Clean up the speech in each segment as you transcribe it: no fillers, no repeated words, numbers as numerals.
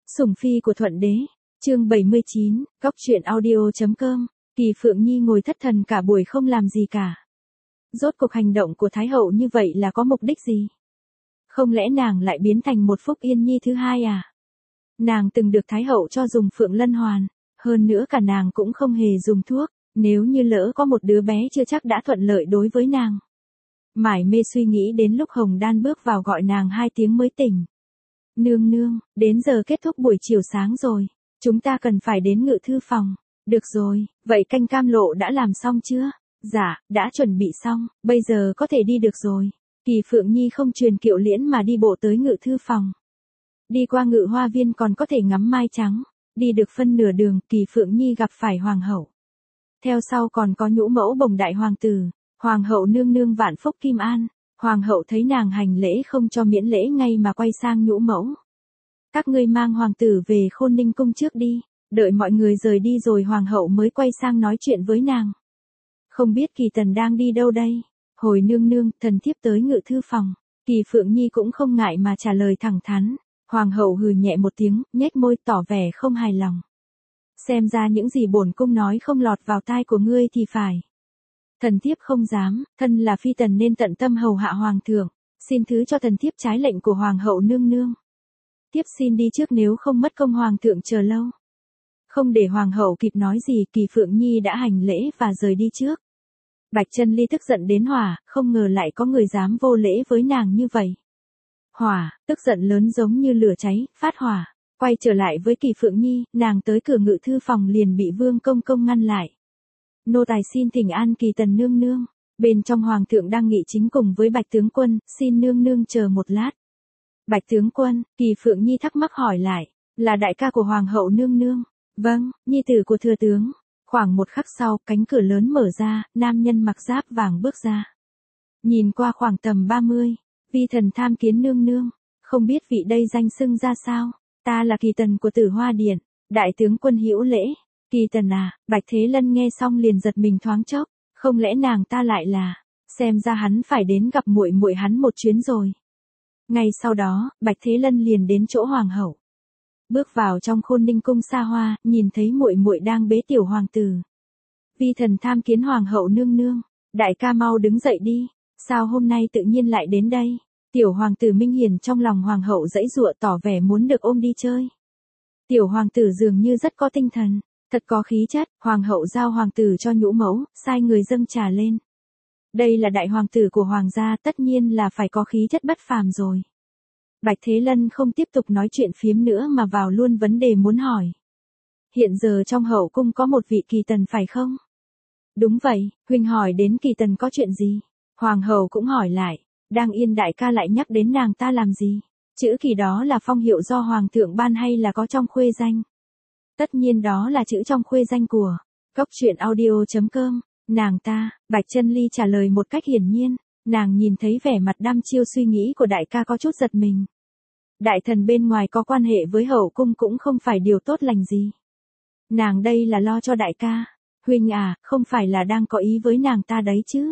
Sủng phi của Thuận Đế, chương 79, góc truyện audio.com, Kỳ Phượng Nhi ngồi thất thần cả buổi không làm gì cả. Rốt cuộc hành động của Thái hậu như vậy là có mục đích gì? Không lẽ nàng lại biến thành một Phúc Yên Nhi thứ hai à? Nàng từng được Thái hậu cho dùng Phượng Lân Hoàn, hơn nữa cả nàng cũng không hề dùng thuốc, nếu như lỡ có một đứa bé chưa chắc đã thuận lợi đối với nàng. Mải mê suy nghĩ đến lúc Hồng Đan bước vào gọi nàng 2 tiếng mới tỉnh. Nương nương, đến giờ kết thúc buổi chiều sáng rồi, chúng ta cần phải đến ngự thư phòng. Được rồi, vậy canh cam lộ đã làm xong chưa? Dạ, đã chuẩn bị xong, bây giờ có thể đi được rồi. Kỳ Phượng Nhi không truyền kiệu liễn mà đi bộ tới ngự thư phòng. Đi qua ngự hoa viên còn có thể ngắm mai trắng. Đi được phân nửa đường, Kỳ Phượng Nhi gặp phải hoàng hậu. Theo sau còn có nhũ mẫu bồng đại hoàng tử, hoàng hậu nương nương vạn phúc kim an. Hoàng hậu thấy nàng hành lễ không cho miễn lễ ngay mà quay sang nhũ mẫu. Các ngươi mang hoàng tử về Khôn Ninh cung trước đi, đợi mọi người rời đi rồi hoàng hậu mới quay sang nói chuyện với nàng. Không biết Kỳ Tần đang đi đâu đây? Hồi nương nương, thần thiếp tới ngự thư phòng. Kỳ Phượng Nhi cũng không ngại mà trả lời thẳng thắn. Hoàng hậu hừ nhẹ một tiếng, nhếch môi tỏ vẻ không hài lòng. Xem ra những gì bổn cung nói không lọt vào tai của ngươi thì phải. Thần thiếp không dám, thân là phi tần nên tận tâm hầu hạ hoàng thượng, xin thứ cho thần thiếp trái lệnh của hoàng hậu nương nương. Tiếp xin đi trước nếu không mất công hoàng thượng chờ lâu. Không để hoàng hậu kịp nói gì, Kỳ Phượng Nhi đã hành lễ và rời đi trước. Bạch Chân Ly tức giận đến hỏa, không ngờ lại có người dám vô lễ với nàng như vậy. Hỏa, tức giận lớn giống như lửa cháy, phát hỏa, quay trở lại với Kỳ Phượng Nhi, nàng tới cửa ngự thư phòng liền bị Vương Công Công ngăn lại. Nô tài xin thỉnh an Kỳ Tần nương nương, bên trong hoàng thượng đang nghị chính cùng với Bạch tướng quân, xin nương nương chờ một lát. Bạch tướng quân, Kỳ Phượng Nhi thắc mắc hỏi lại, là đại ca của hoàng hậu nương nương? Vâng, nhi tử của thừa tướng. Khoảng một khắc sau, cánh cửa lớn mở ra, nam nhân mặc giáp vàng bước ra. Nhìn qua khoảng tầm 30, vi thần tham kiến nương nương, không biết vị đây danh xưng ra sao? Ta là Kỳ Tần của Tử Hoa Điện, đại tướng quân hữu lễ. Kỳ Tần à? Bạch Thế Lân nghe xong liền giật mình thoáng chốc, không lẽ nàng ta lại là, xem ra hắn phải đến gặp muội muội hắn một chuyến rồi. Ngay sau đó, Bạch Thế Lân liền đến chỗ hoàng hậu. Bước vào trong Khôn Ninh cung xa hoa, nhìn thấy muội muội đang bế tiểu hoàng tử. Vi thần tham kiến hoàng hậu nương nương, đại ca mau đứng dậy đi, sao hôm nay tự nhiên lại đến đây? Tiểu hoàng tử Minh Hiền trong lòng hoàng hậu giãy giụa tỏ vẻ muốn được ôm đi chơi. Tiểu hoàng tử dường như rất có tinh thần, thật có khí chất, hoàng hậu giao hoàng tử cho nhũ mẫu, sai người dâng trà lên. Đây là đại hoàng tử của hoàng gia, tất nhiên là phải có khí chất bất phàm rồi. Bạch Thế Lân không tiếp tục nói chuyện phiếm nữa mà vào luôn vấn đề muốn hỏi. Hiện giờ trong hậu cung có một vị Kỳ Tần phải không? Đúng vậy, huynh hỏi đến Kỳ Tần có chuyện gì? Hoàng hậu cũng hỏi lại, đang yên đại ca lại nhắc đến nàng ta làm gì? Chữ Kỳ đó là phong hiệu do hoàng thượng ban hay là có trong khuê danh? Tất nhiên đó là chữ trong khuê danh của góc truyện audio.com. Nàng ta, Bạch Chân Ly trả lời một cách hiển nhiên, nàng nhìn thấy vẻ mặt đăm chiêu suy nghĩ của đại ca có chút giật mình. Đại thần bên ngoài có quan hệ với hậu cung cũng không phải điều tốt lành gì. Nàng đây là lo cho đại ca. Huynh à, không phải là đang có ý với nàng ta đấy chứ?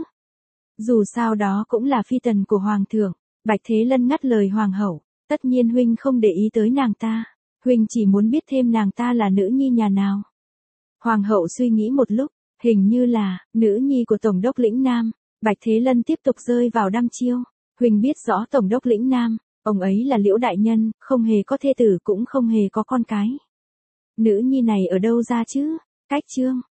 Dù sao đó cũng là phi tần của hoàng thượng. Bạch Thế Lân ngắt lời hoàng hậu, tất nhiên huynh không để ý tới nàng ta. Huynh chỉ muốn biết thêm nàng ta là nữ nhi nhà nào. Hoàng hậu suy nghĩ một lúc, hình như là nữ nhi của tổng đốc lĩnh Nam. Bạch Thế Lân tiếp tục rơi vào đăm chiêu. Huynh biết rõ tổng đốc lĩnh Nam, ông ấy là Liễu đại nhân, không hề có thê tử cũng không hề có con cái. Nữ nhi này ở đâu ra chứ? Cách chương,